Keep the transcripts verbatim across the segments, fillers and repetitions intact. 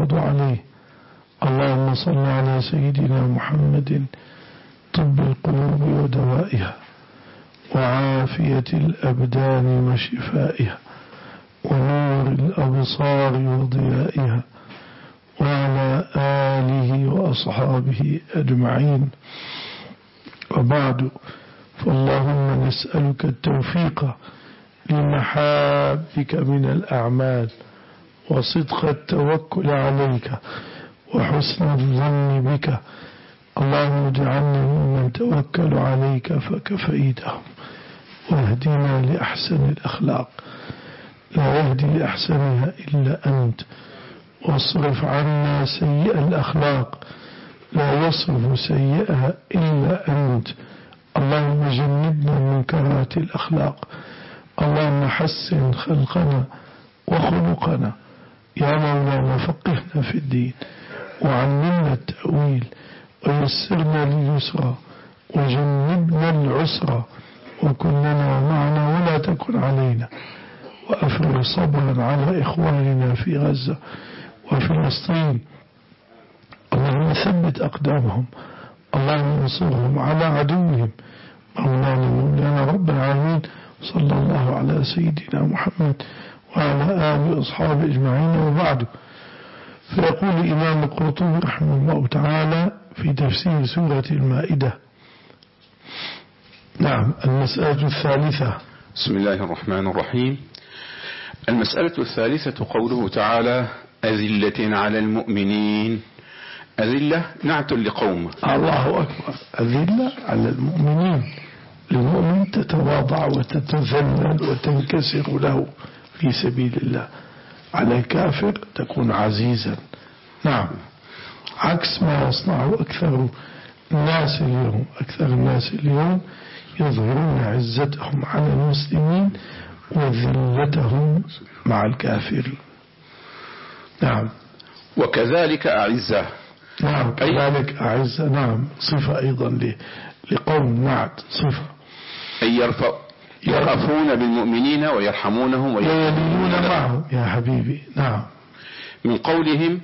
يعرض عليه. اللهم صل على سيدنا محمد طب القلوب ودوائها وعافية الأبدان وشفائها ونور الأبصار وضيائها وعلى آله وأصحابه أجمعين. وبعد، فاللهم نسألك التوفيق لمحابك من الأعمال وصدق التوكل عليك وحسن الظن بك. اللهم اجعلنا ممن توكل عليك فكفيتهم، واهدنا لأحسن الأخلاق لا يهدي لأحسنها إلا أنت، واصرف عنا سيئ الأخلاق لا يصرف سيئها إلا أنت. اللهم جنبنا منكرات الأخلاق. اللهم حسن خلقنا وخلقنا. يا مولانا فقهنا في الدين وعلمنا التأويل ويسرنا لليسرى وجنبنا العسرى وكن لنا معنا ولا تكن علينا، وأفرغ صبرا على إخواننا في غزة وفلسطين. اللهم ثبت أقدامهم. اللهم انصرهم على عدوهم. مولانا مولانا رب العالمين. صلى الله على سيدنا محمد وعلى آله وأصحابه أجمعين. وبعد، فيقول الإمام القرطبي رحمه الله تعالى في تفسير سورة المائدة. نعم، المسألة الثالثة. بسم الله الرحمن الرحيم. المسألة الثالثة قوله تعالى: أذلة على المؤمنين. أذلة نعت لقوم. الله أكبر. أذلة على المؤمنين، للمؤمن تتواضع وتتذلل وتنكسر له في سبيل الله. على الكافر تكون عزيزا. نعم، عكس ما يصنعه أكثر الناس اليوم. أكثر الناس اليوم يظهرون عزتهم على المسلمين وذلتهم مع الكافرين. نعم. وكذلك أعزة. نعم، كذلك أعزة. نعم، صفة أيضا لقوم نعت، صفة. أي يرفع يرأفون بالمؤمنين ويرحمونهم ويلينون معهم يا حبيبي. نعم. من قولهم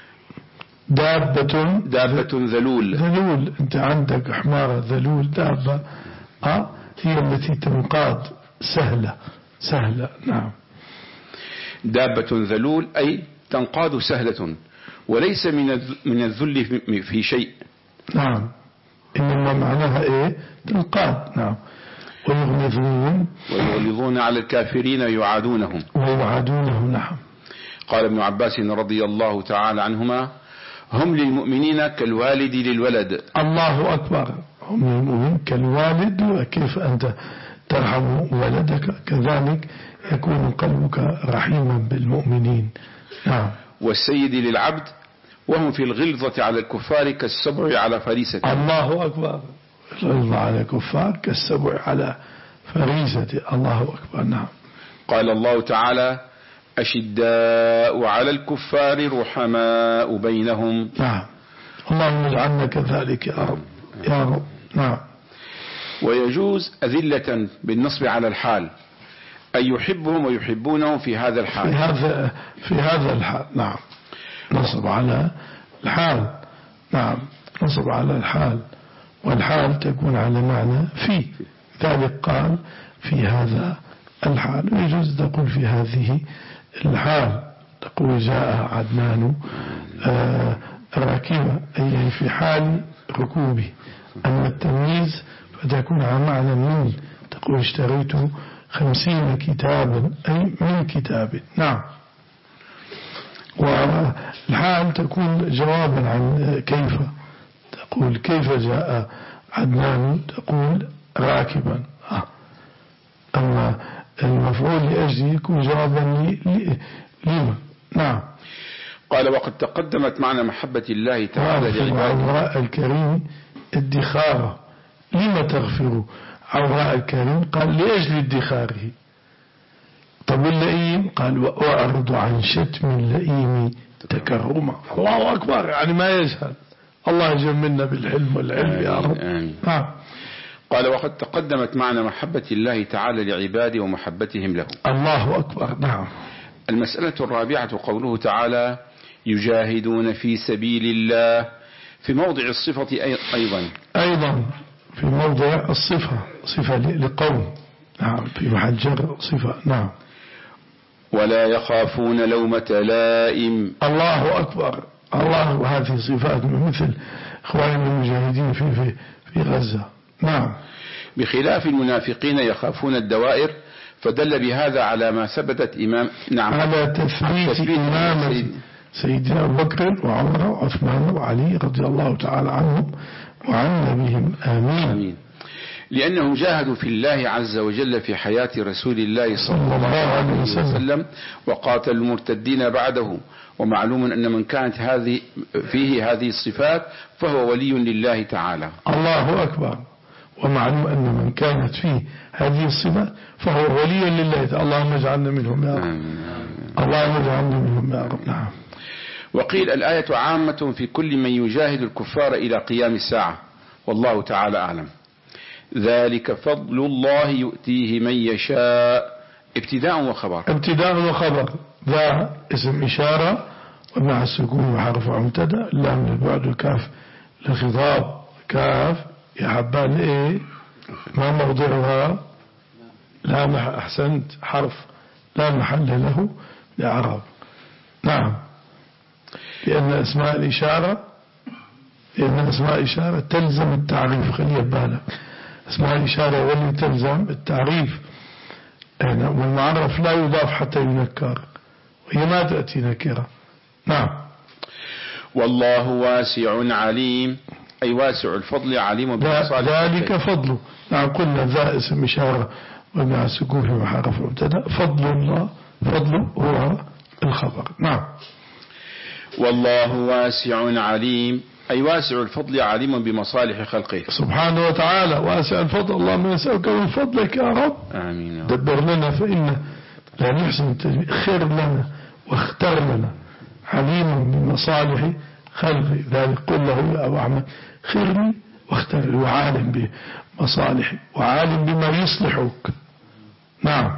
دابة دابة ذلول. ذلول، أنت عندك حمارة ذلول، دابة أه هي التي تنقاد، سهلة سهلة. نعم. دابة ذلول أي تنقاد سهلة، وليس من من الذل في شيء. نعم، إنما معناها إيه؟ تنقاد. نعم. ويغلظون ويغلظون على الكافرين ويعادونهم ويعادونهم. نعم. قال ابن عباس رضي الله تعالى عنهما: هم للمؤمنين كالوالد للولد. الله أكبر. هم للمؤمنين كالوالد، وكيف أنت ترحم ولدك كذلك يكون قلبك رحيما بالمؤمنين. نعم. والسيد للعبد، وهم في الغلظة على الكفار كالسبع على فريسة. الله أكبر. الغلظة على الكفار كالسبع على فريسة. الله أكبر. نعم. قال الله تعالى: أشداء على الكفار رحماء بينهم. نعم. اللهم اجعلنا كذلك يا رب يا رب. نعم. ويجوز أذلة بالنصب على الحال، أي يحبهم ويحبونهم في هذا الحال. في هذا في هذا الحال. نعم. نصب على الحال. نعم، نصب على الحال، والحال تكون على معنى في، ذلك قال في هذا الحال. ويجوز تقول في هذه الحال، تقول جاء عدنان آه راكبا، أي في حال ركوبه. أما التمييز فتكون على معنى من، تقول اشتريت خمسين كتابا، أي من كتاب. نعم. والحال تكون جوابا عن كيف، تقول كيف جاء عدنان، تقول راكبا. أما المفعول لأجله يكون جوابا لما. نعم. قال: وقد تقدمت معنى محبة الله تعالى لعباده. عوراء الكريم ادخاره. لما تغفر عوراء الكريم؟ قال لأجل ادخاره. طب اللئيم؟ قال: وأعرض عن شتم اللئيم تكرما. الله أكبر، يعني ما يجهل. الله يجملنا بالحلم والعلم يا رب. نعم. قال: وقد تقدمت معنى محبة الله تعالى لعباده ومحبتهم له. الله أكبر. نعم. المسألة الرابعة قوله تعالى: يجاهدون في سبيل الله في موضع الصفة أيضا أيضا في موضع الصفة صفة لقوم نعم في محل جر صفة نعم. ولا يخافون لومة لائم. الله أكبر. الله وهذه صفات مثل إخواننا المجاهدين في في في غزة نعم. بخلاف المنافقين يخافون الدوائر، فدل بهذا على ما ثبتت إمام نعم على تثبيت إمامة سيدنا أبو بكر وعمر وعثمان وعلي رضي الله تعالى عنهم وعن نبيهم آمين. آمين. لأنهم جاهدوا في الله عز وجل في حياة رسول الله صلى الله عليه وسلم وقاتلوا المرتدين بعده، ومعلوم أن من كانت هذه فيه هذه الصفات فهو ولي لله تعالى. الله أكبر. ومعلوم أن من كانت فيه هذه الصفات فهو ولي لله. اللهم اجعلنا منهم يا رب. اللهم اجعلنا منهم يا رب. نعم. وقيل الآية عامة في كل من يجاهد الكفار إلى قيام الساعة، والله تعالى أعلم. ذلك فضل الله يؤتيه من يشاء. ابتداء وخبر. ابتداء وخبر. ذا اسم إشارة ومع السكون وحرف مبتدا، لا من البعد الكاف للخطاب. كاف يا حبان ايه ما موضعها؟ لا مح أحسنت حرف لا محل له لإعراب. نعم. لأن أسماء الإشارة لأن أسماء الإشارة تلزم التعريف. خلي بالك أسماء الإشارة واللي تلزم التعريف، والمعرف لا يضاف حتى ينكر، وهي ما تأتي نكرة. نعم. والله واسع عليم، أي واسع الفضل عليم بمصالح ذلك فضله. نعم قلنا ذا اسم إشارة ومع السكون في محرف مبتدا. فضل الله فضله هو الخبر. نعم. والله واسع عليم، أي واسع الفضل عليم بمصالح خلقه سبحانه وتعالى. واسع الفضل. اللهم نسألك من فضلك يا رب. آمين. دبر لنا فإن لا نحسن التجميع. خير لنا واختر لنا. عليم بمصالح خلقه. ذلك قل له يا أبو أحمد خيرني واختر، وعالم بمصالحي وعالم بما يصلحك. نعم.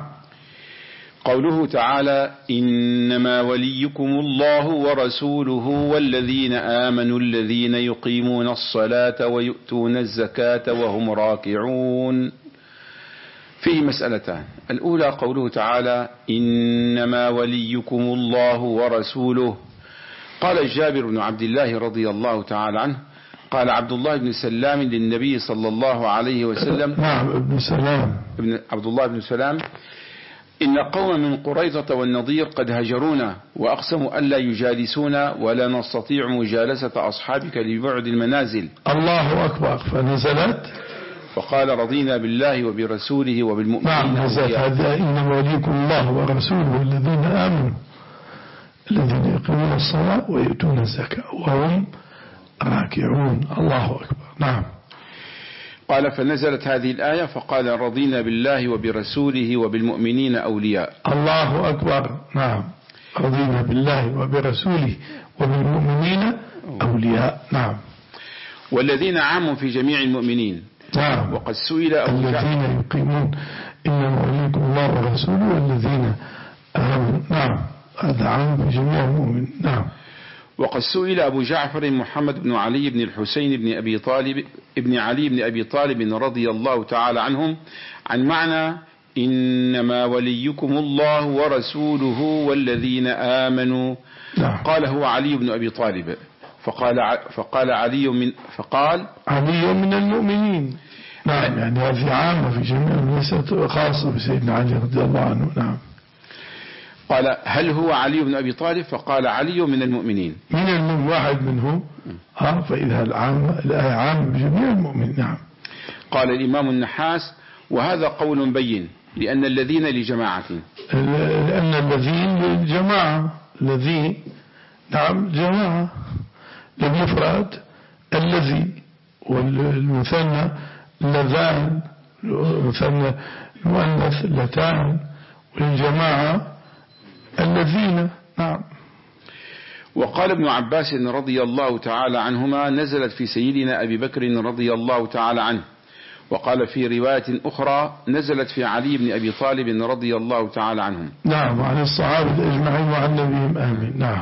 قوله تعالى إنما وليكم الله ورسوله والذين آمنوا الذين يقيمون الصلاة ويؤتون الزكاة وهم راكعون. فيه مسألتان. الأولى قوله تعالى إنما وليكم الله ورسوله. قال جابر بن عبد الله رضي الله تعالى عنه قال عبد الله بن سلام للنبي صلى الله عليه وسلم نعم ابن سلام ابن عبد الله بن سلام إن قوم من قريظة والنضير قد هجرونا وأقسموا ألا يجالسونا ولا نستطيع مجالسة أصحابك لبعد المنازل. الله أكبر. فنزلت فقال رضينا بالله وبرسوله وبالمؤمنين. نعم نزلت هذا إنما وليكم الله ورسوله والذين آمنوا الذين يقيمون الصلاة ويؤتون الزكاة وهم راكعون. الله أكبر. نعم. قال فنزلت هذه الآية فقال رضينا بالله وبرسوله وبالمؤمنين أولياء. الله أكبر. نعم. رضينا بالله وبرسوله وبالمؤمنين أولياء. نعم. والذين عام في جميع المؤمنين. نعم. وقد سئل الذين يقيمون إنما وليكم الله ورسوله والذين آمنوا. نعم هذا عام في جميع المؤمنين. نعم. وقد سئل أبو جعفر محمد بن علي بن الحسين بن أبي طالب ابن علي بن أبي طالب رضي الله تعالى عنهم عن معنى إنما وليكم الله ورسوله والذين آمنوا. نعم. قال هو علي بن أبي طالب. فقال فقال علي من فقال علي من المؤمنين. نعم يعني هذه عامة في جميع، ليست خاصة بسيدنا علي رضي الله عنه. نعم. قال هل هو علي بن أبي طالب؟ فقال علي من المؤمنين. من المؤمن واحد منهم. ها فإذا العام الآية عامة بجميع المؤمنين. نعم. قال الإمام النحاس وهذا قول بين لأن الذين لجماعة لأن الذين للجماعة الذي نعم جماعة للمفرد الذي والمثنى اللذان المثنى المؤنث اللتان والجماعة الذين. نعم. وقال ابن عباس رضي الله تعالى عنهما نزلت في سيدنا أبي بكر رضي الله تعالى عنه. وقال في رواية أخرى نزلت في علي بن أبي طالب رضي الله تعالى عنهم. نعم وعن الصحابة أجمعين وعن نبيهم آمين. نعم.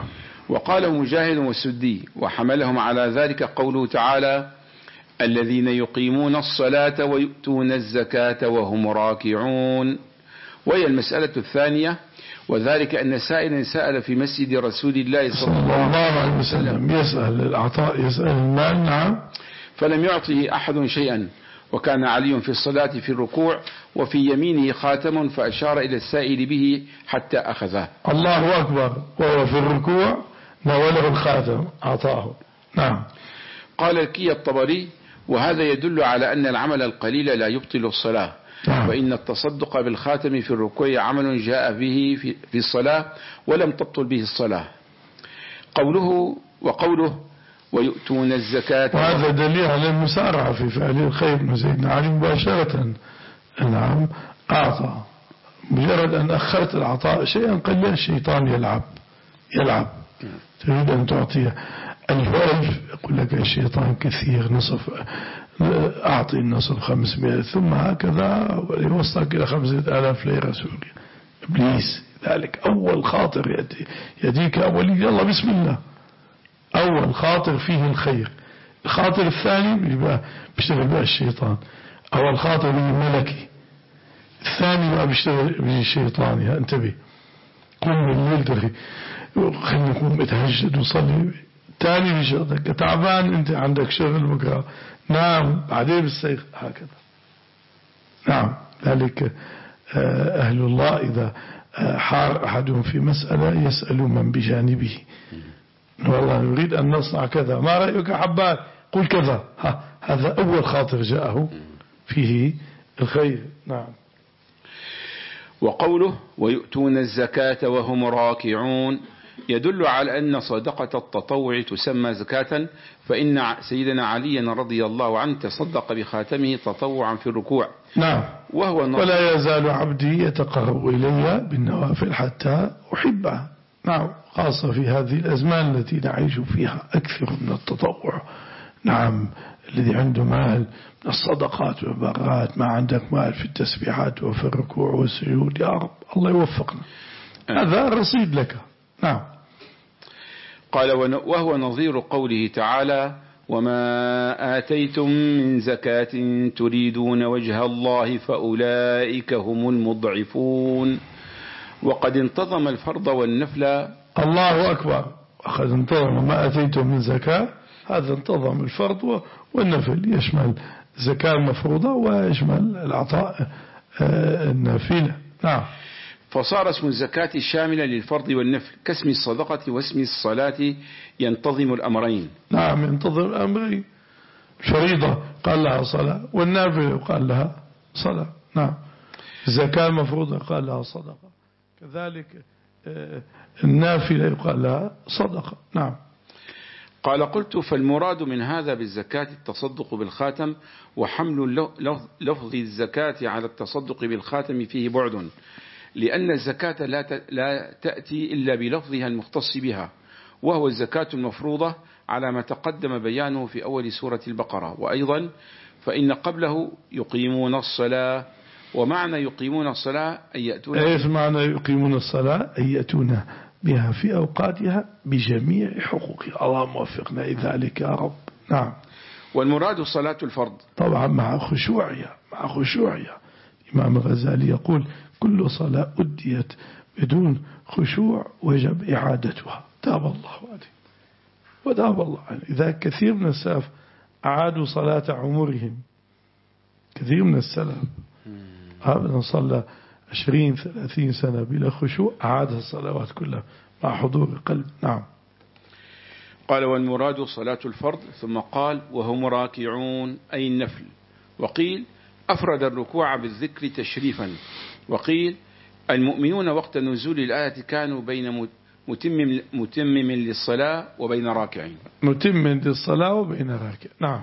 وقاله مجاهد والسدي، وحملهم على ذلك قوله تعالى: الذين يقيمون الصلاة ويؤتون الزكاة وهم راكعون. وهي المسألة الثانية، وذلك أن سائلا سأل في مسجد رسول الله صلى الله عليه وسلم يسأل العطاء، يسأل المال، نعم، فلم يعطه أحد شيئا، وكان علي في الصلاة في الركوع وفي يمينه خاتم، فأشار إلى السائل به حتى أخذه. الله أكبر، وهو في الركوع نوله الخاتم أعطاه. نعم. قال الكي الطبري: وهذا يدل على أن العمل القليل لا يبطل الصلاة، نعم. وإن التصدق بالخاتم في الركوع عمل جاء به في الصلاة ولم تبطل به الصلاة. قوله وقوله ويؤتون الزكاة، وهذا دليل على المسارعة في فعل الخير من سيدنا علي مباشرة. نعم، أعطى، مجرد أن أخرت العطاء شيئا قل الشيطان يلعب يلعب تريد أن تعطيه ألف ألف، يقول لك الشيطان كثير، نصف أعطي النصف خمسمائة، ثم هكذا يوصلك إلى خمسة آلاف ليرة سوريا. إبليس ذلك أول خاطر يأتي يديك أولي، يلا بسم الله، أول خاطر فيه الخير. الخاطر الثاني بيشتغل بها الشيطان، أول خاطر به ملكي، الثاني بقى بيشتغل به الشيطان. يا انتبه، قم بالليل ترخي، خلينا نكون متهجد وصلي، تاني بشغلك تعبان، انت عندك شغل بكره، نام بعدين بالسيخ، هكذا. نعم، ذلك أهل الله إذا حار أحدهم في مسألة يسأل من بجانبه، والله نريد أن نصنع كذا، ما رأيك حبان، قل كذا، ها هذا أول خاطر جاءه فيه الخير. نعم. وقوله ويؤتون الزكاة وهم راكعون يدل على أن صدقة التطوع تسمى زكاة، فإن سيدنا علي رضي الله عنه تصدق بخاتمه تطوعا في الركوع. نعم. وهو ولا يزال عبدي يتقرب إلي بالنوافل حتى أحبه. نعم، خاصة في هذه الأزمان التي نعيش فيها، أكثر من التطوع. نعم، الذي عنده مال من الصدقات والبرات، ما عندك مال في التسبيحات وفي الركوع والسجود، يا رب الله يوفقنا، هذا رصيد لك. نعم. قال وهو نظير قوله تعالى: وما آتيتم من زكاة تريدون وجه الله فأولئك هم المضعفون. وقد انتظم الفرض والنفل. الله أكبر، وقد انتظم ما آتيتم من زكاة، هذا انتظم الفرض والنفل، يشمل زكاة المفروضة ويشمل العطاء النافلة. نعم. فصار اسم الزكاة شاملا للفرض والنفل، كاسم الصدقة واسم الصلاة ينتظم الأمرين. نعم، ينتظم الأمرين، فريضة قال لها صلاة، والنافلة قال لها صلاة. نعم. الزكاة المفروضة قال لها صدقة، كذلك النافلة يقال لها صدقة. نعم. قال قلت: فالمراد من هذا بالزكاة التصدق بالخاتم، وحمل لفظ الزكاة على التصدق بالخاتم فيه بعد، لأن الزكاة لا تأتي إلا بلفظها المختص بها، وهو الزكاة المفروضة على ما تقدم بيانه في أول سورة البقرة. وأيضا فإن قبله يقيمون الصلاة، ومعنى يقيمون الصلاة أن يأتون ايش معنى يقيمون الصلاة؟ أن يأتون بها في أوقاتها بجميع حقوقها. اللهم وفقنا لذلك يا رب. نعم. والمراد صلاة الفرض طبعا مع خشوعها، مع خشوعها. الإمام الغزالي يقول: كل صلاة أديت بدون خشوع وجب إعادتها، تاب الله عليه وتاب الله عليه. إذا كثير من السلف أعادوا صلاة عمرهم، كثير من السلف هذا صلى عشرين ثلاثين سنة بلا خشوع، أعاد الصلوات كلها مع حضور القلب. نعم. قال: والمراد صلاة الفرض، ثم قال: وهم راكعون أي النفل. وقيل أفرد الركوع بالذكر تشريفا، وقيل المؤمنون وقت نزول الآية كانوا بين متمم, متمم للصلاة وبين راكعين، متم للصلاة وبين راكع. نعم.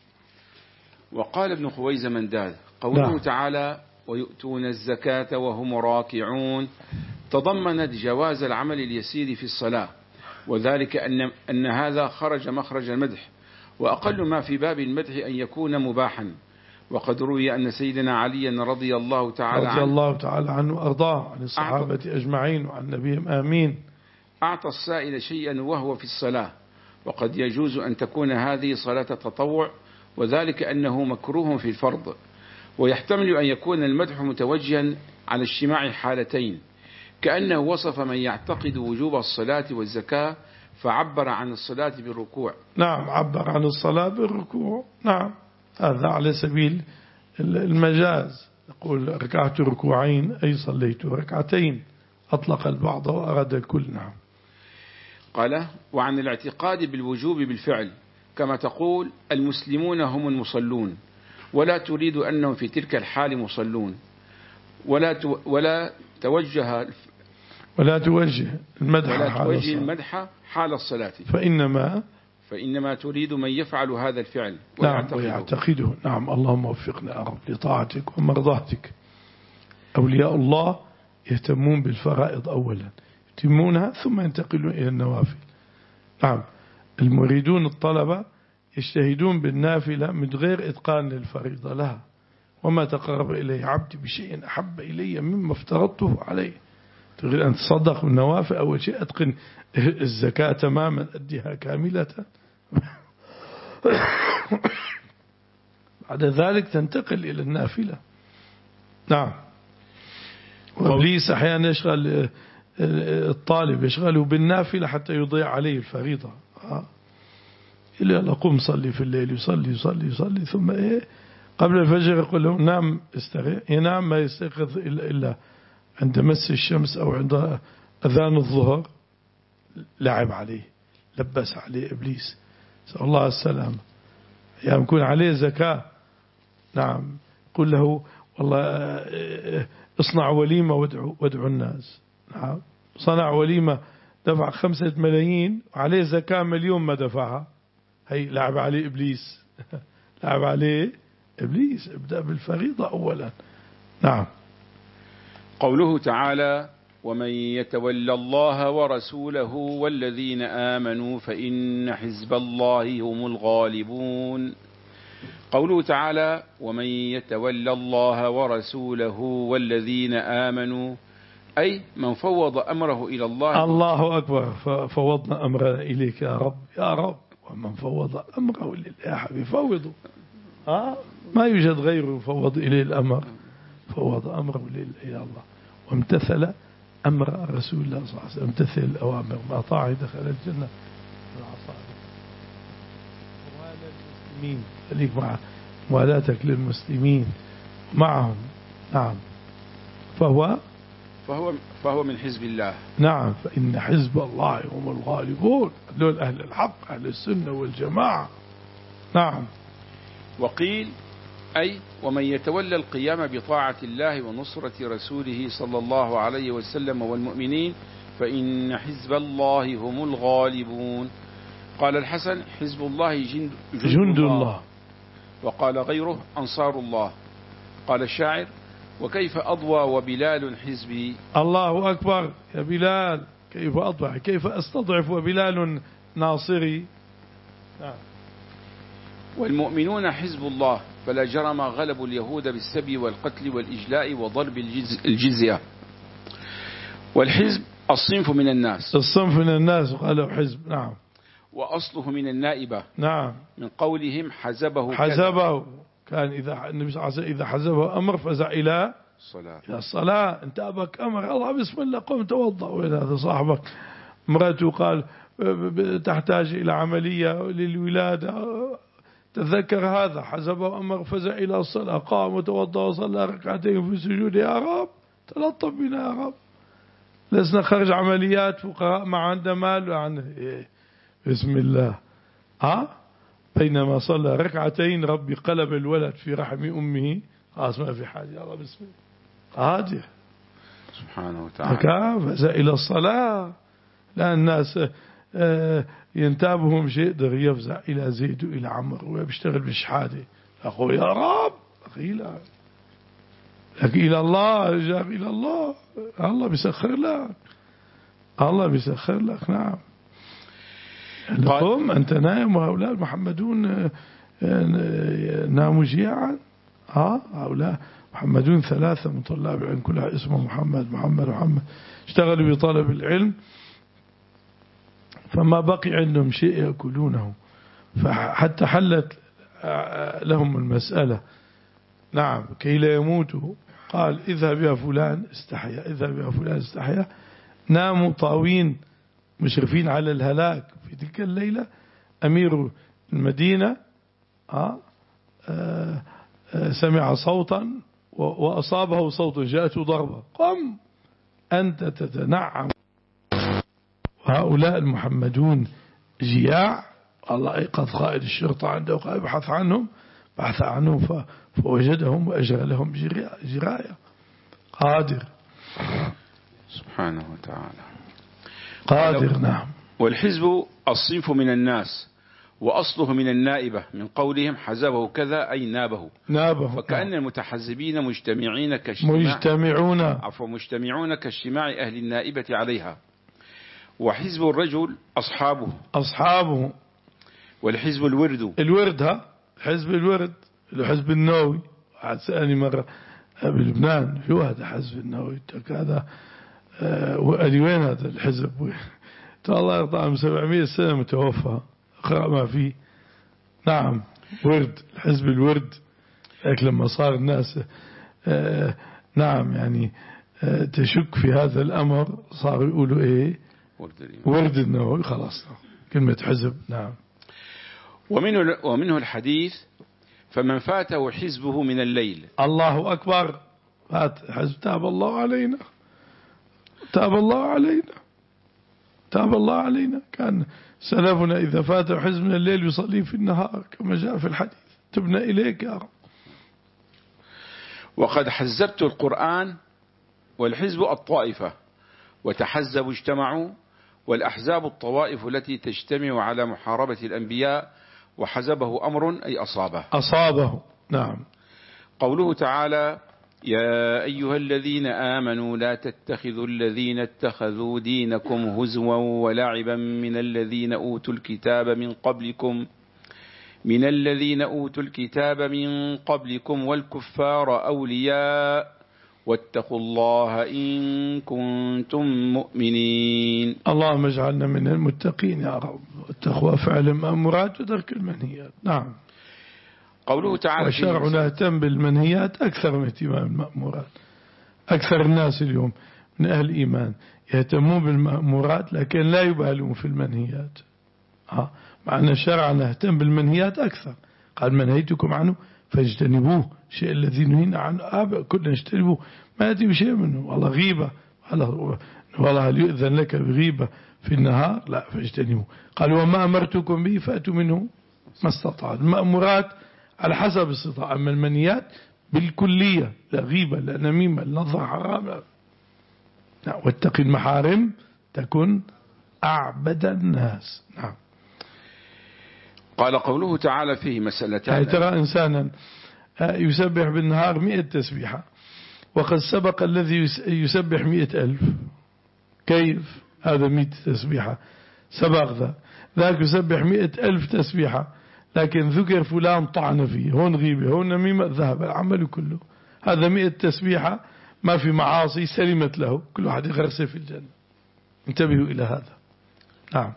وقال ابن خويز منداد: قوله نعم. تعالى ويؤتون الزكاة وهم راكعون تضمنت جواز العمل اليسير في الصلاة، وذلك أن, أن هذا خرج مخرج المدح، وأقل ما في باب المدح أن يكون مباحا. وقد روي أن سيدنا علي رضي الله تعالى رضي الله تعالى عنه وأرضاه، عن الصحابة أجمعين وعن نبيهم آمين. أعطى السائل شيئا وهو في الصلاة، وقد يجوز أن تكون هذه صلاة تطوع، وذلك أنه مكروه في الفرض. ويحتمل أن يكون المدح متوجها على اجتماع حالتين، كأنه وصف من يعتقد وجوب الصلاة والزكاة فعبر عن الصلاة بالركوع. نعم، عبر عن الصلاة بالركوع. نعم، هذا على سبيل المجاز، يقول ركعت ركوعين أي صليت ركعتين، أطلق البعض وأراد الكل. نعم. قال: وعن الاعتقاد بالوجوب بالفعل، كما تقول المسلمون هم المصلون، ولا تريد أنهم في تلك الحال مصلون، ولا تو ولا توجه ولا توجه المدح ولا حال توجه الصلاة. المدح حال الصلاة، فإنما فإنما تريد من يفعل هذا الفعل نعم ويعتقده. ويعتقده. نعم، اللهم وفقنا يا رب لطاعتك ومرضاتك. أولياء الله يهتمون بالفرائض أولا، يتمونها ثم ينتقلون إلى النوافل. نعم، المريدون الطلبة يجتهدون بالنافلة من غير إتقان للفريضة لها. وما تقرب إلي عبدي بشيء أحب إلي مما افترضته عليه. تريد أن تصدق بالنوافل، أول شيء أتقن الزكاة تماما، أديها كاملة. بعد ذلك تنتقل إلى النافلة. نعم. وإبليس أحيانا يشغل الطالب، يشغله بالنافلة حتى يضيع عليه الفريضة. إلا لقوم صلي في الليل، يصلي يصلي يصلي ثم إيه قبل الفجر يقول له نام استريح، ينام ما يستيقظ إلا, إلا عند مس الشمس أو عند أذان الظهر. لعب عليه، لبس عليه إبليس، نسأل الله السلامة. يعني يكون عليه زكاة. نعم، قل له والله اصنع وليمة وادعو, وادعو الناس. نعم، صنع وليمة دفع خمسة ملايين وعليه زكاة مليون ما دفعها. هي لعب عليه إبليس. لعب عليه إبليس. ابدأ بالفريضة أولا. نعم. قوله تعالى: ومن يتولى الله ورسوله والذين آمنوا فإن حزب الله هم الغالبون. قوله تعالى: ومن يتولى الله ورسوله والذين آمنوا، أي من فوض أمره إلى الله. الله أكبر. فوضنا أمرنا إليك يا رب يا رب. ومن فوض أمره لله يا حبيبي فوضوا. ها ما يوجد غيره فوض إليه الأمر. فوض أمره لله يا الله، وامتثل أمر رسول الله صلى الله عليه وسلم، امتثل الأوامر، ما طاعه دخل الجنة. المسلمين خليك مع موالاتك للمسلمين معهم. نعم. فهو فهو فهو من حزب الله. نعم، فإن حزب الله هم الغالبون. دول أهل الحق، أهل السنة والجماعة. نعم. وقيل أي ومن يتولى القيام بطاعة الله ونصرة رسوله صلى الله عليه وسلم والمؤمنين فإن حزب الله هم الغالبون. قال الحسن: حزب الله جند, جند, جند الله. الله. وقال غيره: أنصار الله. قال الشاعر: وكيف أضوى وبلال حزبي. الله أكبر. يا بلال كيف أضوى، كيف أستضعف وبلال ناصري. نعم. والمؤمنون حزب الله، فلا جرم غلبوا اليهود بالسبي والقتل والإجلاء وضرب الجزية. والحزب الصنف من الناس. الصنف من الناس قالوا حزب. نعم. وأصله من النائبة. نعم. من قولهم حزبه حزبه. كان إذا النبي صلى الله عليه وسلم إذا حزبه أمر فزع إلى الصلاة. إلى الصلاة. انت أبك أمر الله بسم الله قم توضأ. وإذا صاحبك امرأته قال تحتاج إلى عملية للولادة، تذكر هذا، حزبه أمر فزع إلى الصلاة، قام وتوضأ وصلى ركعتين في سجود. يا رب تلطف بنا يا رب، لسنا خرج عمليات فقراء ما عنده مال وعنده إيه. بسم الله. ها بينما صلى ركعتين ربي قلب الولد في رحم أمه، خلاص ما في حاجة. يا رب بسم الله هادي سبحانه وتعالى. فزع إلى الصلاة. لا الناس ينتابهم شيء در يفزع إلى زيد وإلى عمر ويشتغل بالشحادة. أقول يا رب أخي لا لك إلى الله، جاب إلى الله، الله بيسخر لك، الله بيسخر لك. نعم. قم أنت نائم وهؤلاء المحمدون ناموا جيعا. ها هؤلاء محمدون ثلاثة من طلاب العلم كلها اسمه محمد محمد محمد اشتغلوا بطلب العلم فما بقي عندهم شيء يأكلونه، فحتى حلت لهم المسألة. نعم، كي لا يموتوا قال اذهب يا فلان استحيا، اذهب يا فلان استحيا. ناموا طاوين مشرفين على الهلاك. في تلك الليلة أمير المدينة آه آه آه سمع صوتا وأصابه صوت، جاءته ضربة، قم أنت تتنعم وهؤلاء المحمدون جياع. الله أيقظ قائد الشرطة عنده وقال يبحث عنهم، بحث عنهم فوجدهم وأجرى لهم جراية. قادر سبحانه وتعالى، قادر. نعم. والحزب الصنف من الناس، وأصله من النائبة، من قولهم حزبه كذا أي نابه، نابه. فكأن نعم. المتحزبين مجتمعين كاجتماع مجتمعون عفوا مجتمعون كاجتماع أهل النائبة عليها. وحزب الرجل أصحابه أصحابه. والحزب الورد الورد، ها حزب الورد، الحزب النووي. واحد سألني مرة بلبنان شو هذا حزب النووي هذا آه وين هذا الحزب؟ الله يرضى عنه سبعمائة سنة متوفى، اقرأ ما فيه. نعم، ورد، الحزب الورد. لكن لما صار الناس آه نعم يعني آه تشك في هذا الأمر صاروا يقولوا ايه ورد النووي، خلاص كلمة حزب. نعم. ومنه, ومنه الحديث فمن فاته حزبه من الليل. الله أكبر. فات حزب، تاب الله علينا، تاب الله علينا، تاب الله علينا. كان سلفنا إذا فاته حزب من الليل يصلي في النهار كما جاء في الحديث. تبنا إليك يا رب. وقد حزبت القرآن، والحزب الطائفة، وتحزبوا اجتمعوا، والأحزاب الطوائف التي تجتمع على محاربة الأنبياء، وحزبه أمر أي أصابه. أصابه. نعم. قوله تعالى يا أيها الذين آمنوا لا تتخذوا الذين اتخذوا دينكم هزوا ولعبا من الذين أوتوا الكتاب من قبلكم من الذين أوتوا الكتاب من قبلكم والكفار أولياء واتقوا الله إن كنتم مؤمنين. اللهم اجعلنا من المتقين يا رب. التقوى فعل المأمورات وترك المنهيات. نعم. قوله تعالى وشرعنا اهتم بالمنهيات أكثر من اهتمام المأمورات. أكثر الناس اليوم من أهل الإيمان يهتمون بالمأمورات لكن لا يبالون في المنهيات. ها مع أن شرعنا اهتم بالمنهيات أكثر. قال ما نهيتكم عنه فاجتنبوه، شيء الذي نهينا عنه آباء كنا نجتنبوه، ما يأتي بشيء منه. والله غيبة، والله هل يؤذن لك بغيبة في النهار؟ لا، فاجتنبوه. قال وما أمرتكم به فأتوا منه ما استطاع. المأمورات على حسب استطاعة، أما المنهيات بالكلية، لا غيبة لا نميمة لا نظر حرام. واتقي المحارم تكن أعبد الناس. نعم. قال قوله تعالى فيه مسألتان. يعني ترى إنسانا يسبح بالنهار مئة تسبيحة وقد سبق الذي يسبح مئة ألف. كيف هذا مئة تسبيحة سبق ذا؟ ذاك يسبح مئة ألف تسبيحة لكن ذكر فلان طعن فيه، هون غيبة هون نميمة، ذهب العمل كله. هذا مئة تسبيحة ما في معاصي سلمت له، كل واحد يغرسه في الجنة. انتبهوا إلى هذا. نعم.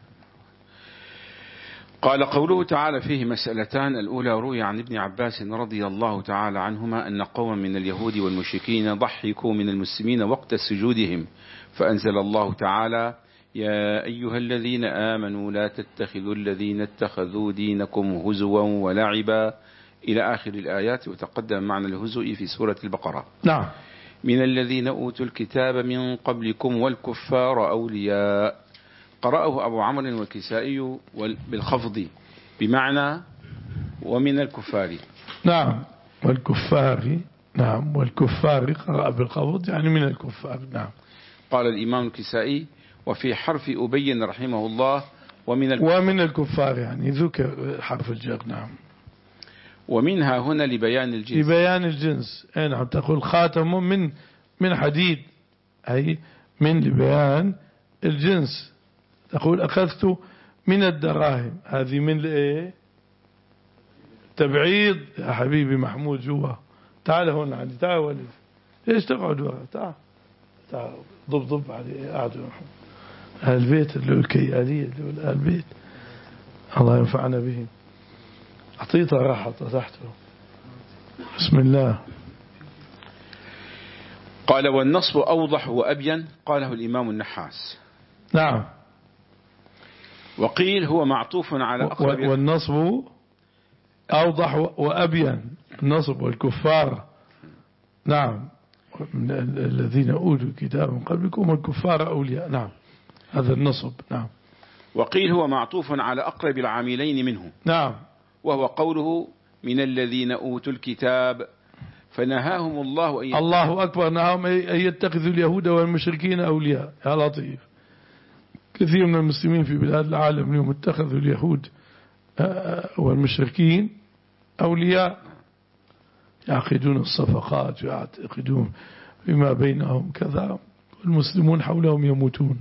قال قوله تعالى فيه مسألتان. الأولى روي عن ابن عباس رضي الله تعالى عنهما أن قوما من اليهود والمشركين ضحكوا من المسلمين وقت سجودهم، فأنزل الله تعالى يا أيها الذين آمنوا لا تتخذوا الذين اتخذوا دينكم هزوا ولعبا إلى آخر الآيات. وتقدم معنى الهزء في سورة البقرة. نعم. من الذين أوتوا الكتاب من قبلكم والكفار أولياء. قرأه أبو عمرو والكسائي بالخفض بمعنى ومن الكفار. نعم. والكفار. نعم. والكفار قرأ بالخفض يعني من الكفار. نعم. قال الإمام الكسائي وفي حرف أبين رحمه الله ومن الكفار, ومن الكفار يعني ذكر حرف الجر. نعم. ومنها هنا لبيان الجنس. لبيان الجنس. أي نعم. تقول خاتم من من حديد، أي من لبيان الجنس. تقول أخذت من الدراهم، هذه من الايه؟ تبعيض. يا حبيبي محمود جوا، تعال هون عندي، تعال ولد. ليش تقعد ورا؟ تعال تعال ضب ضب علي، قاعد محمود. أهل البيت اللي هو الكيالية اللي هو أهل البيت الله ينفعنا بهم. أعطيتها راحة تحته. بسم الله. قال والنصب أوضح وأبين، قاله الإمام النحاس. نعم. وقيل هو معطوف على أقرب. والنصب أوضح وأبين، النصب والكفار. نعم. الذين أوتوا الكتاب من قبلكم والكفار أولياء. نعم هذا النصب. نعم. وقيل هو معطوف على أقرب العاملين منه. نعم. وهو قوله من الذين أوتوا الكتاب فنهاهم الله أن الله أكبر، نهاهم أن يتخذوا اليهود والمشركين أولياء. يا لطيف، كثير من المسلمين في بلاد العالم اليوم اتخذوا اليهود والمشركين أولياء، يعقدون الصفقات ويعتقدون بما بينهم كذا، والمسلمون حولهم يموتون.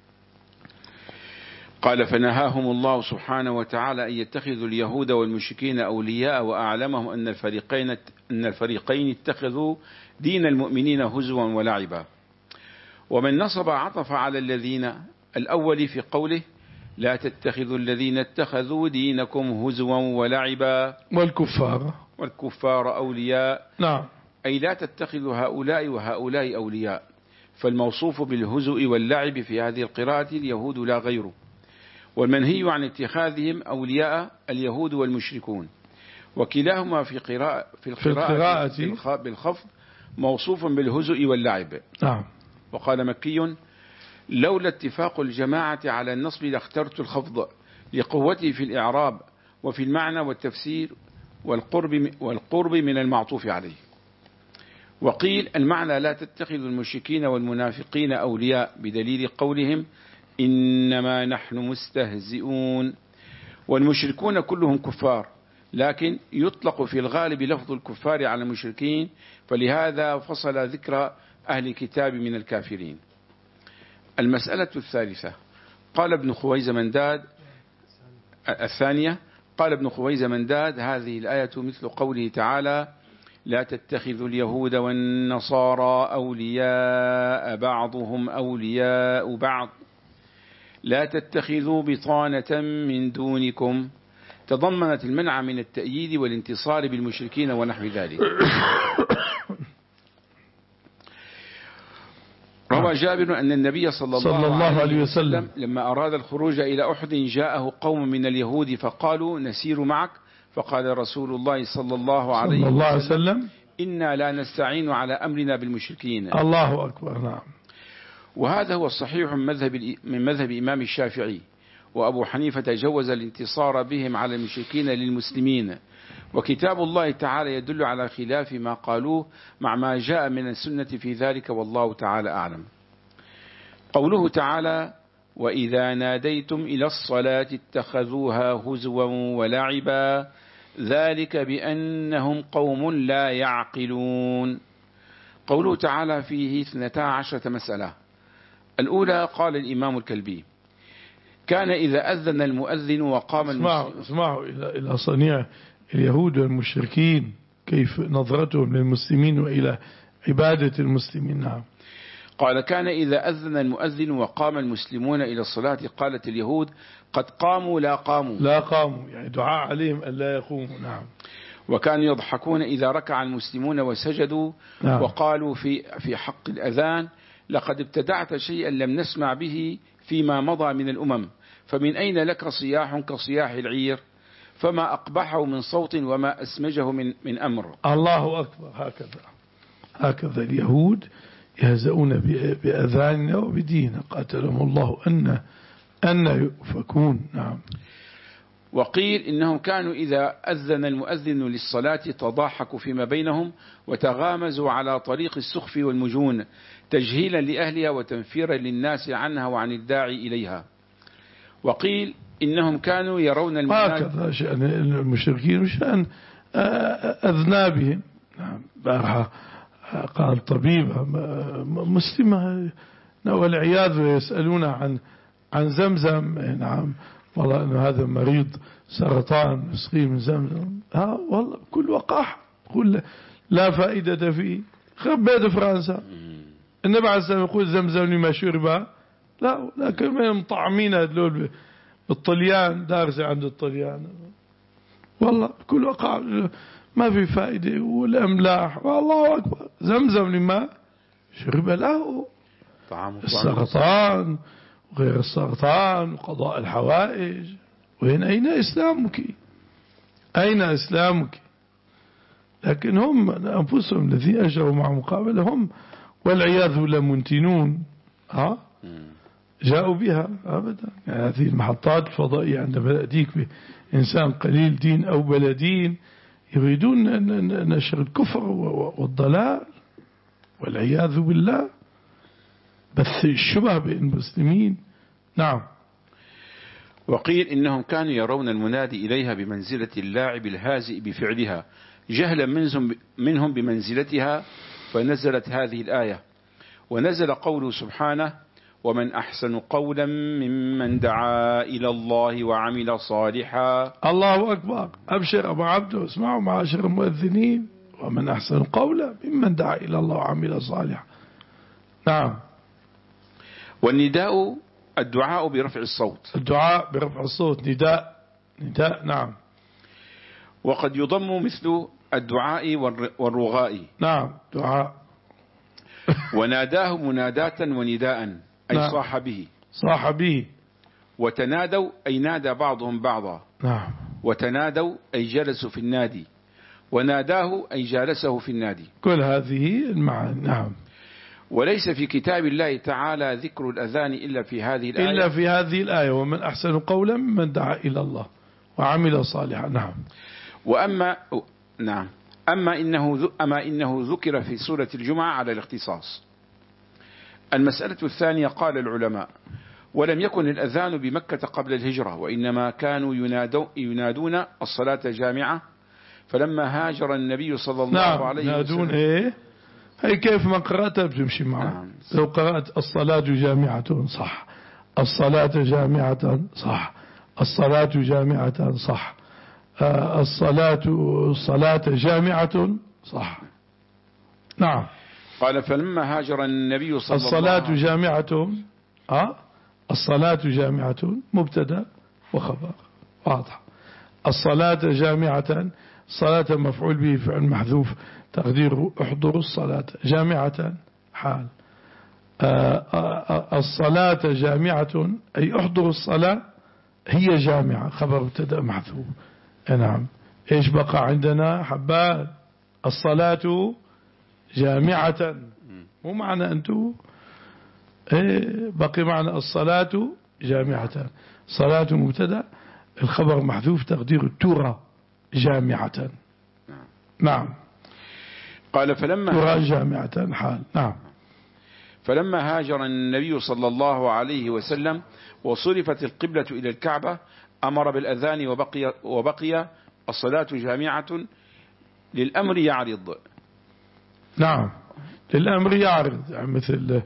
قال فنهاهم الله سبحانه وتعالى أن يتخذوا اليهود والمشركين أولياء، وأعلمهم أن الفريقين أن الفريقين اتخذوا دين المؤمنين هزوا ولعبا. ومن نصب عطف على الذين الأول في قوله لا تتخذوا الذين اتخذوا دينكم هزوا ولعبا والكفار والكفار أولياء. نعم. أي لا تتخذوا هؤلاء وهؤلاء أولياء، فالموصوف بالهزء واللعب في هذه القراءة اليهود لا غيره، والمنهي عن اتخاذهم أولياء اليهود والمشركون، وكلاهما في قراءة في القراءة في القراءة بالخفض موصوف بالهزء واللعب. نعم. وقال مكي لولا اتفاق الجماعة على النصب لاخترت الخفض لقوته في الإعراب وفي المعنى والتفسير والقرب والقرب من المعطوف عليه. وقيل المعنى لا تتخذوا المشركين والمنافقين أولياء بدليل قولهم إنما نحن مستهزئون، والمشركون كلهم كفار، لكن يطلق في الغالب لفظ الكفار على المشركين، فلهذا فصل ذكر أهل الكتاب من الكافرين. المسألة الثالثة قال ابن خويزمنداد الثانية قال ابن خويزمنداد هذه الآية مثل قوله تعالى لا تتخذوا اليهود والنصارى أولياء بعضهم أولياء بعض لا تتخذوا بطانة من دونكم، تضمنت المنع من التأييد والانتصار بالمشركين ونحو ذلك. روى جابر أن النبي صلى الله, صلى الله عليه وسلم لما أراد الخروج إلى أحد جاءه قوم من اليهود فقالوا نسير معك، فقال رسول الله صلى الله عليه صلى الله عليه وسلم إنا لا نستعين على أمرنا بالمشركين. الله أكبر. نعم. وهذا هو الصحيح من مذهب, من مذهب إمام الشافعي، وأبو حنيفة جوز الانتصار بهم على المشركين للمسلمين، وكتاب الله تعالى يدل على خلاف ما قالوه مع ما جاء من السنة في ذلك، والله تعالى أعلم. قوله تعالى وإذا ناديتم إلى الصلاة اتخذوها هزوا ولعبا ذلك بأنهم قوم لا يعقلون. قوله تعالى فيه اثنتا عشرة مسألة. الأولى قال الإمام الكلبي كان إذا أذن المؤذن وقام اسمعوا, اسمعوا إلى, إلى صنيع اليهود والمشركين كيف نظرتهم للمسلمين وإلى عبادة المسلمين. نعم. قال كان إذا أذن المؤذن وقام المسلمون إلى الصلاة قالت اليهود قد قاموا لا قاموا لا قاموا، يعني دعاء عليهم أن لا يقوموا. نعم. وكانوا يضحكون إذا ركع المسلمون وسجدوا. نعم. وقالوا في في حق الأذان لقد ابتدعت شيئا لم نسمع به فيما مضى من الأمم، فمن أين لك صياح كصياح العير، فما أقبحه من صوت وما أسمجه من من أمر. الله أكبر. هكذا هكذا اليهود يهزؤون بأذاننا وبديننا، قاتلهم الله أن أن يؤفكون. نعم. وقيل إنهم كانوا إذا أذن المؤذن للصلاة تضاحكوا فيما بينهم وتغامزوا على طريق السخف والمجون تجهيلا لأهلها وتنفيرا للناس عنها وعن الداعي إليها. وقيل إنهم كانوا يرون المناد هكذا شأن المشركين وشأن أذنابهم. نعم. بارحة قال طبيبة مسلمة والعياذ يسألون عن عن زمزم. نعم. والله أنه هذا مريض سرطان مسقي من زمزم. ها والله كل وقاح كل لا فائدة فيه. خبيت فرنسا النبي عليه السلام يقول زمزم لما شرب لا، لكن ما مطعمين هذول الطليان، دارسة عند الطليان والله كل وقع ما في فائدة، والأملاح والله أكبر. زمزم لما شرب له السرطان وغير السرطان وقضاء الحوائج. وين أين إسلامك؟ أين إسلامك؟ لكن هم أنفسهم الذين أجروا مع مقابلة هم والعياذ بالله منتنون، ها جاءوا بها أبدا. يعني هذه المحطات الفضائية عندما يأتيك بإنسان قليل دين أو بلدين يريدون نشر الكفر والضلال والعياذ بالله، بث الشبه بين المسلمين. نعم. وقيل إنهم كانوا يرون المنادي إليها بمنزلة اللاعب الهازئ بفعلها جهلا منهم بمنزلتها، فنزلت هذه الآية. ونزل قوله سبحانه: ومن أحسن قولا ممن دعا إلى الله وعمل صالحا. الله أكبر. أبشر أبو عبده، اسمعوا معاشر المؤذنين، ومن أحسن قولا ممن دعا إلى الله وعمل صالحا. نعم. والنداء الدعاء برفع الصوت، الدعاء برفع الصوت نداء، نداء. نعم. وقد يضم مثل الدعاء والرغاء. نعم دعاء. وناداه مناداة ونداء أي نعم. صاح به، صاح به. وتنادوا أي نادى بعضهم بعضا. نعم. وتنادوا أي جلسوا في النادي، وناداه أي جالسه في النادي. كل هذه المعاني. نعم. وليس في كتاب الله تعالى ذكر الأذان إلا في هذه الآية، إلا في هذه الآية: ومن أحسن قولا ممن دعا إلى الله وعمل صالحا. نعم. وأما نعم أما إنه أما إنه ذكر في سورة الجمعة على الاختصاص. المسألة الثانية، قال العلماء: ولم يكن الأذان بمكة قبل الهجرة، وإنما كانوا ينادون الصلاة جامعة، فلما هاجر النبي صلى الله نعم عليه ينادون وسلم. إيه؟ هي كيف ما قرأتها بتمشي معه. نعم. لو قرأت الصلاة جامعة صح، الصلاة جامعة صح، الصلاة جامعة صح، آه الصلاة الصلاة جامعة صح. نعم. قال: فلما هاجر النبي صلى الله عليه وسلم. الصلاة جامعة، آه الصلاة جامعة مبتدا وخبر واضح. الصلاة جامعة، صلاة مفعول به فعل محذوف تقديره احضروا الصلاة، جامعة حال. آآ آآ الصلاة جامعة أي احضروا الصلاة هي جامعة، خبر مبتدا محذوف. نعم. ايش بقى عندنا حبان؟ الصلاة جامعة، مو معنى أنتو ايه بقي معنى الصلاة جامعة. صلاة مبتدا، الخبر محذوف تقدير التورى جامعة. نعم. قال: فلما تورى جامعة حال. نعم. فلما هاجر النبي صلى الله عليه وسلم وصرفت القبلة إلى الكعبة أمر بالأذان، وبقي, وبقي الصلاة جامعة للأمر يعرض. نعم للأمر يعرض، يعني مثل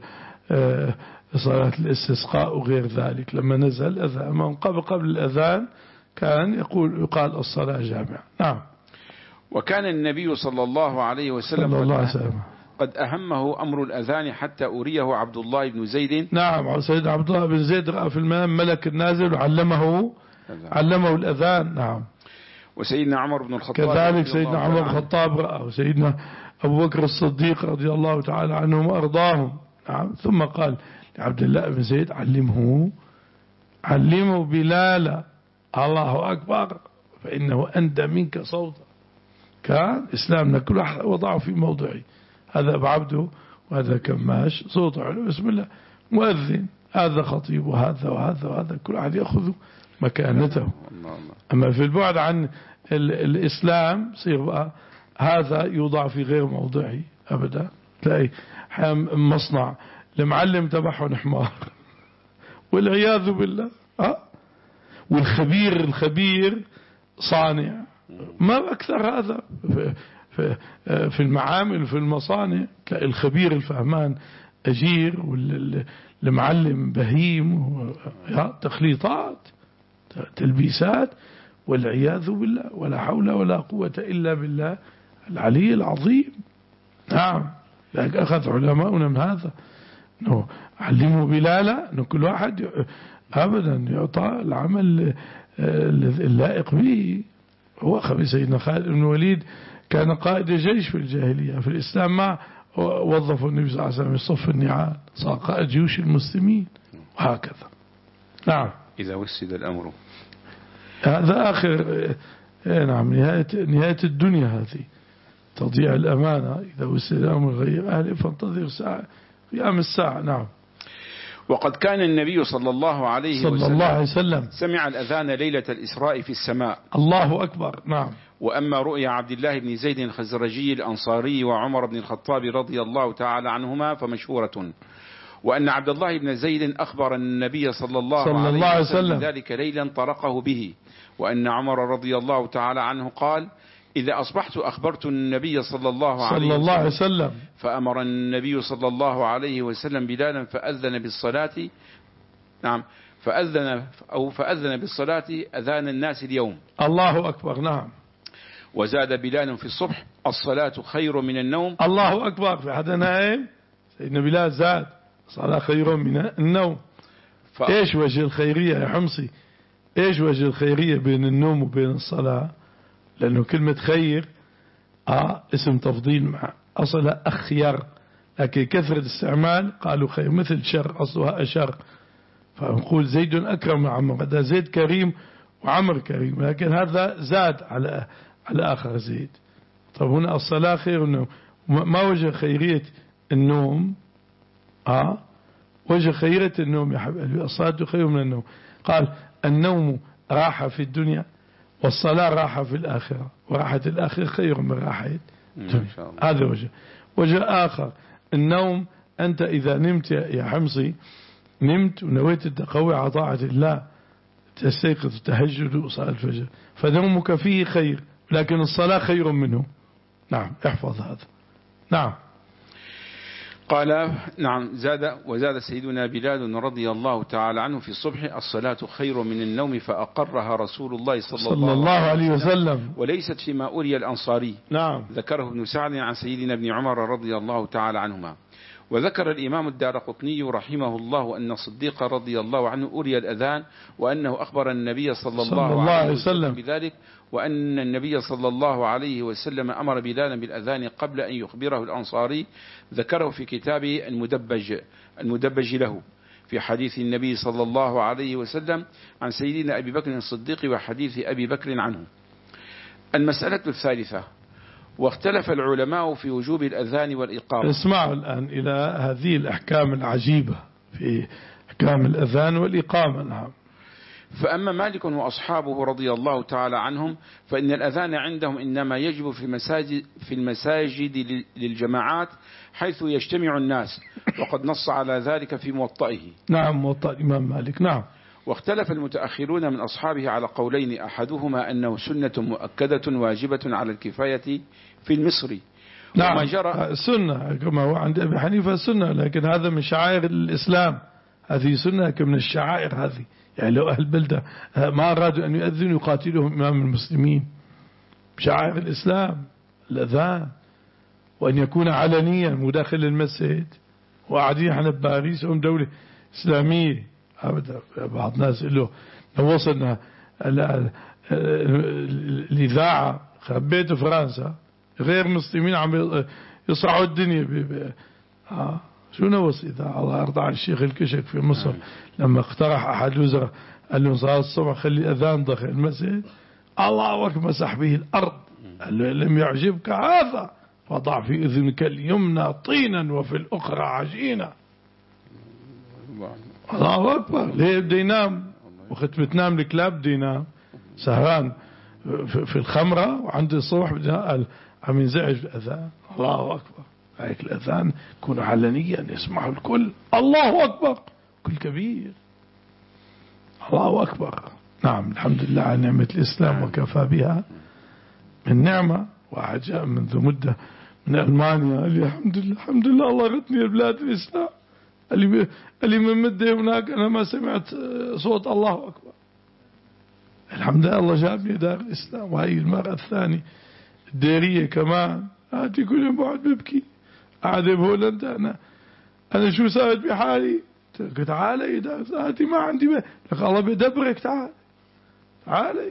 صلاة الاستسقاء وغير ذلك. لما نزل الأذان قبل قبل الأذان كان يقول يقال الصلاة جامعة. نعم. وكان النبي صلى الله عليه وسلم, صلى الله عليه وسلم قد أهمه أمر الأذان حتى أريه عبد الله بن زيد. نعم. سيدنا عبد الله بن زيد رأى في المنام ملك النازل وعلمه علمه الأذان. نعم. وسيدنا عمر بن الخطاب كذلك سيدنا عمر بن الخطاب رأى، وسيدنا أبو بكر الصديق رضي الله تعالى عنهم وأرضاهم. نعم. ثم قال لعبد الله بن زيد: علمه علمه بلالا، الله أكبر، فإنه أندى منك صوتا. كان إسلامنا كل واحد وضعه في موضعه، هذا أبو عبده وهذا كماش صوته حلو، بسم الله مؤذن، هذا خطيب وهذا وهذا وهذا، كل واحد يأخذ مكانته. أما في البعد عن الإسلام صير بقى هذا يوضع في غير موضعه أبدا. تلاقي مصنع المعلم تبعهم حمار والعياذ بالله. أه؟ والخبير الخبير صانع، ما أكثر هذا في, في, في المعامل في المصانع. تلاقي الخبير الفهمان أجير، والمعلم بهيم، تخليطات تلبيسات والعياذ بالله، ولا حول ولا قوة إلا بالله العلي العظيم. نعم. لكن أخذ علماؤنا من هذا. أنه علموا بلالا أنه كل واحد أبدا يعطى العمل اللائق به. هو خبي سيدنا خالد بن الوليد كان قائد جيش في الجاهلية، في الإسلام ما وظفوا النبي صلى الله عليه وسلم يصف النعال، صار قائد جيوش المسلمين وهكذا. نعم. إذا وسد الأمر هذا آخر نعم نهاية, نهاية الدنيا هذه، تضيع الأمانة. إذا وسد الأمر غير أهله فانتظر ساعة قيام الساعة. نعم. وقد كان النبي صلى الله عليه صلى وسلم, الله عليه وسلم سمع الأذان ليلة الإسراء في السماء. الله أكبر. نعم. وأما رؤيا عبد الله بن زيد الخزرجي الأنصاري وعمر بن الخطاب رضي الله تعالى عنهما فمشهورة، وأن عبد الله بن زيد أخبر النبي صلى الله, صلى الله عليه وسلم ذلك ليلا طرقه به، وأن عمر رضي الله تعالى عنه قال: إذا أصبحت أخبرت النبي صلى الله عليه, صلى الله عليه وسلم، فأمر النبي صلى الله عليه وسلم بلالا فأذن بالصلاة. نعم. فأذن أو فأذن بالصلاة أذان الناس اليوم. الله أكبر. نعم. وزاد بلال في الصبح: الصلاة خير من النوم. الله أكبر. في حدا نائم سيدنا بلال زاد: الصلاة خير من النوم. ف... إيش وجه الخيرية يا حمصي؟ إيش وجه الخيرية بين النوم وبين الصلاة؟ لأنه كلمة خير آه اسم تفضيل مع أصلها أخير، لكن كثرة استعمال قالوا خير، مثل شر أصلها أشر، فنقول زيد أكرم من عمر، هذا زيد كريم وعمر كريم، لكن هذا زاد على على آخر زيد. طب هنا الصلاة خير النوم، ما وجه خيرية النوم؟ آه وجه خيرية النوم يا حبيبي، الصلاة خير من النوم. قال: النوم راحة في الدنيا، والصلاة راحة في الآخرة، وراحة الآخرة خير من راحة الدنيا. هذا وجه. وجه آخر: النوم أنت إذا نمت يا حمصي، نمت ونويت التقوي على طاعة الله، تستيقظ تهجد وصلاة الفجر، فنومك فيه خير، لكن الصلاة خير منه. نعم. احفظ هذا. نعم. قال: نعم. زاد وزاد سيدنا بلال رضي الله تعالى عنه في الصبح: الصلاة خير من النوم، فأقرها رسول الله صلى, صلى الله, الله عليه وسلم، وليست فيما أولي الأنصاري. نعم. ذكره ابن سعد عن سيدنا ابن عمر رضي الله تعالى عنهما. وذكر الإمام الدارقطني رحمه الله أن الصديق رضي الله عنه أولي الأذان، وأنه أخبر النبي صلى الله, صلى الله عليه وسلم بذلك، وأن النبي صلى الله عليه وسلم أمر بلالا بالأذان قبل أن يخبره الأنصاري. ذكره في كتابه المدبج المدبج له في حديث النبي صلى الله عليه وسلم عن سيدنا أبي بكر الصديق وحديث أبي بكر عنه. المسألة الثالثة: واختلف العلماء في وجوب الأذان والإقامة. اسمعوا الآن إلى هذه الأحكام العجيبة في أحكام الأذان والإقامة. نعم. فأما مالك وأصحابه رضي الله تعالى عنهم فإن الأذان عندهم إنما يجب في المساجد, في المساجد للجماعات حيث يجتمع الناس، وقد نص على ذلك في موطئه. نعم. موطئ الإمام مالك. نعم. واختلف المتأخرون من أصحابه على قولين: أحدهما أنه سنة مؤكدة واجبة على الكفاية في المصري. نعم. وما جرى سنة كما هو عند أبي حنيفة سنة، لكن هذا من شعائر الإسلام، هذه سنة كمن الشعائر هذه. يعني لو أهل بلدة ما أرادوا أن يؤذنوا يقاتلهم إمام المسلمين. شعائر الإسلام الأذان، وأن يكون علنيا مداخل المسجد، وقاعدين احنا بباريس هم دولة إسلامية. أبدا بعض الناس يقول له لو وصلنا الإذاعة خبيت فرنسا غير مسلمين عم يصعوا الدنيا ب... ب... آه. شو نوصل إذاعة؟ الله أرضى عن الشيخ الكشك في مصر لما اقترح أحد الوزراء قال له صلاة الصبح خلي أذان داخل المسجد، الله أكبر مسح به الأرض. قال له لم يعجبك هذا فضع في أذنك اليمنى طينا وفي الأخرى عجينا. الله أكبر. ليه بده ينام؟ وقت بتنام الكلاب بده ينام سهران في الخمرة، وعند الصبح بده عم ينزعج الأذان. الله أكبر. هيك الأذان يكون علنيا يسمعه الكل. الله أكبر. كل كبير. الله أكبر. نعم. الحمد لله على نعمة الإسلام وكفى بها من نعمة. واحد جاء منذ مدة من ألمانيا قال لي الحمد لله الحمد لله الله غتني البلاد الإسلام، اللي اللي من مدة هناك أنا ما سمعت صوت الله أكبر. الحمد لله الله جابني دار الإسلام. وهي المرأة الثانية الديرية كمان هاتي كل يوم بعد ببكي قاعدة بهولندا. أنا أنا شو سويت بحالي؟ تعالي إذا ساعتي ما عندي بي. لك الله بيدبرك، تعال تعالي.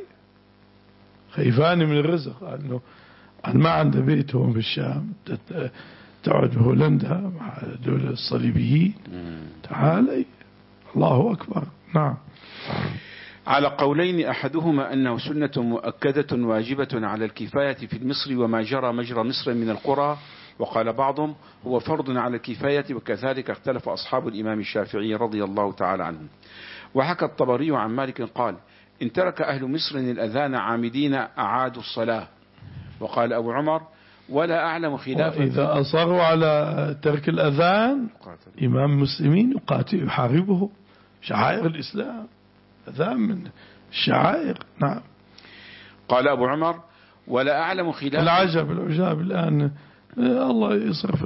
خيفاني من الرزق، أنه أنا ما عنده بيت هون بالشام، تقعد بهولندا مع دول الصليبيين. تعالي، الله أكبر. نعم. على قولين، أحدهما أنه سنة مؤكدة واجبة على الكفاية في المصر وما جرى مجرى مصر من القرى، وقال بعضهم هو فرض على الكفاية، وكذلك اختلف أصحاب الإمام الشافعي رضي الله تعالى عنهم. وحكى الطبري عن مالك قال إن ترك أهل مصر الأذان عامدين أعادوا الصلاة. وقال أبو عمر ولا أعلم خلافا، إذا أصروا على ترك الأذان إمام مسلمين يقاتل يحاربه، شعائر الإسلام، أذان من الشعائر. نعم. قال أبو عمر ولا أعلم خلافا. العجب العجاب الآن الله يصرف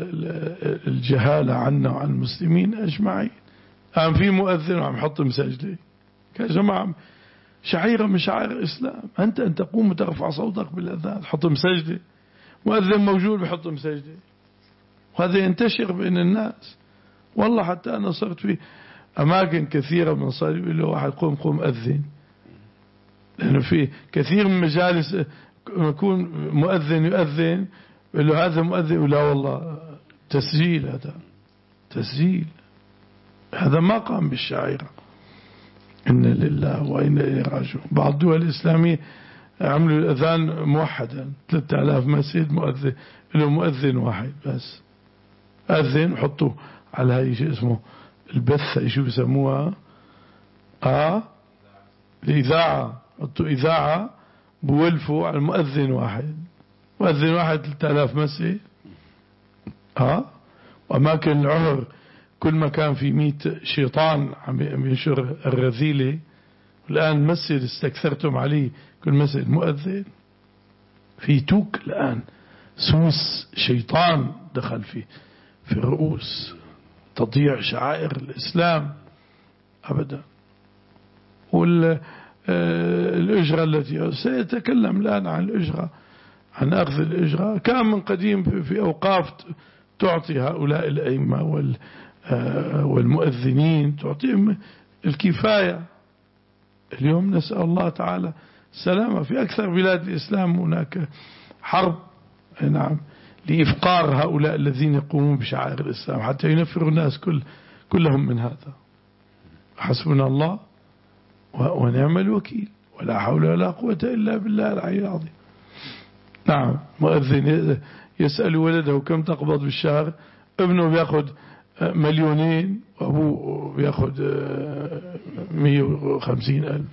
الجهالة عنا وعن المسلمين أجمعين. الآن في مؤذن وعم يحط مسجدة، يا جماعة شعيرة من شعائر الإسلام، أنت أن تقوم وترفع صوتك بالأذان تحط مسجدة، مؤذن موجود بحط مسجدة، وهذا ينتشر بين الناس. والله حتى أنا صرت في أماكن كثيرة من صار يقول له واحد قوم قوم أذن، لأنه في كثير من مجالس يكون مؤذن يؤذن يقول له هذا مؤذن، ولا والله تسجيل، هذا تسجيل، هذا ما قام بالشعيرة. إن لله وإنا إليه راجعون. بعض الدول الإسلامية عملوا الأذان موحدا، ثلاثة آلاف مسجد مؤذن له مؤذن واحد بس، أذن وحطوا على هاي شيء اسمه البث، شو بسموها آه الإذاعة، حطوا إذاعة بولفوا على المؤذن واحد، مؤذن واحد ثلاثة آلاف مسجد. آه وأماكن العمر كل ما كان في مئة شيطان عم ينشر الرذيلة، والآن مسجد استكثرتم عليه كل مسجد مؤذن. في توك الآن سوس شيطان دخل في في الرؤوس، تضيع شعائر الإسلام أبدا. والأجرة التي سيتكلم الآن عن الأجرة، عن أخذ الأجرة، كان من قديم في أوقاف تعطي هؤلاء الأئمة وال والمؤذنين تعطيهم الكفاية. اليوم نسأل الله تعالى السلامة. في أكثر بلاد الإسلام هناك حرب، نعم، لإفقار هؤلاء الذين يقومون بشعائر الإسلام حتى ينفروا الناس كل كلهم من هذا. حسبنا الله ونعم الوكيل، ولا حول ولا قوة إلا بالله العلي العظيم. نعم. مؤذن يسأل ولده كم تقبض بالشهر، ابنه بياخذ مليونين وأبوه بياخذ مية وخمسين ألف.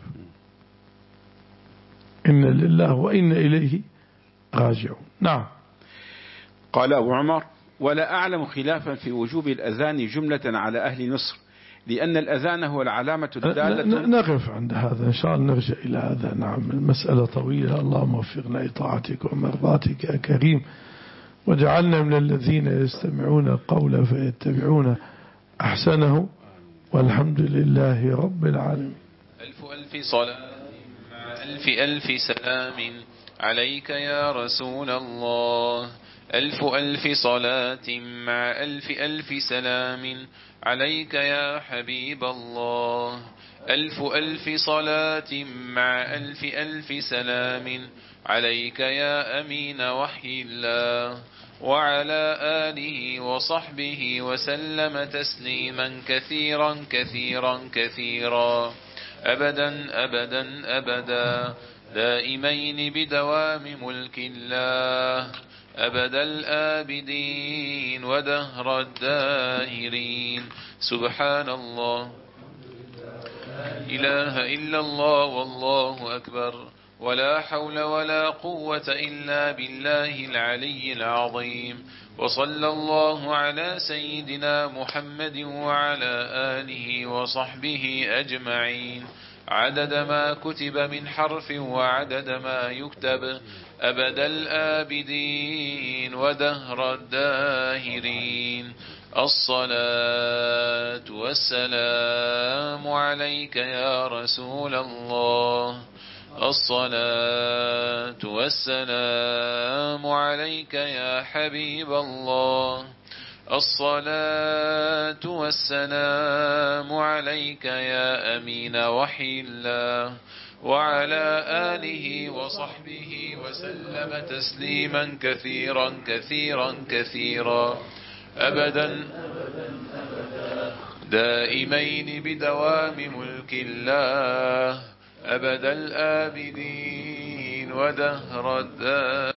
إن لله وإنا إليه راجعون. نعم. قال أبو عمر ولا أعلم خلافا في وجوب الأذان جملة على أهل مصر، لأن الأذان هو العلامة الدالة. نقف عند هذا إن شاء الله، نرجع إلى هذا. نعم، المسألة طويلة. اللهم وفقنا لطاعتك ومرضاتك يا كريم، وجعلنا من الذين يستمعون القول فيتبعون أحسنه، والحمد لله رب العالمين. ألف ألف صلاة مع ألف ألف سلام عليك يا رسول الله. ألف ألف صلاة مع ألف ألف سلام عليك يا حبيب الله. ألف ألف صلاة مع ألف ألف سلام عليك يا أمين وحي الله، وعلى آله وصحبه وسلم تسليما كثيرا كثيرا كثيرا، أبدا أبدا أبدا، دائمين بدوام ملك الله، أبد الآبدين ودهر الداهرين. سبحان الله، إله إلا الله والله أكبر، ولا حول ولا قوة إلا بالله العلي العظيم. وصلى الله على سيدنا محمد وعلى آله وصحبه أجمعين، عدد ما كتب من حرف وعدد ما يكتب، أبد الآبدين ودهر الداهرين. الصلاة والسلام عليك يا رسول الله. الصلاة والسلام عليك يا حبيب الله. الصلاة والسلام عليك يا أمين وحي الله وعلى آله وصحبه وسلم تسليما كثيرا كثيرا كثيرا أبدا دائمين بدوام ملك الله أبد الآبدين ودهر الدار.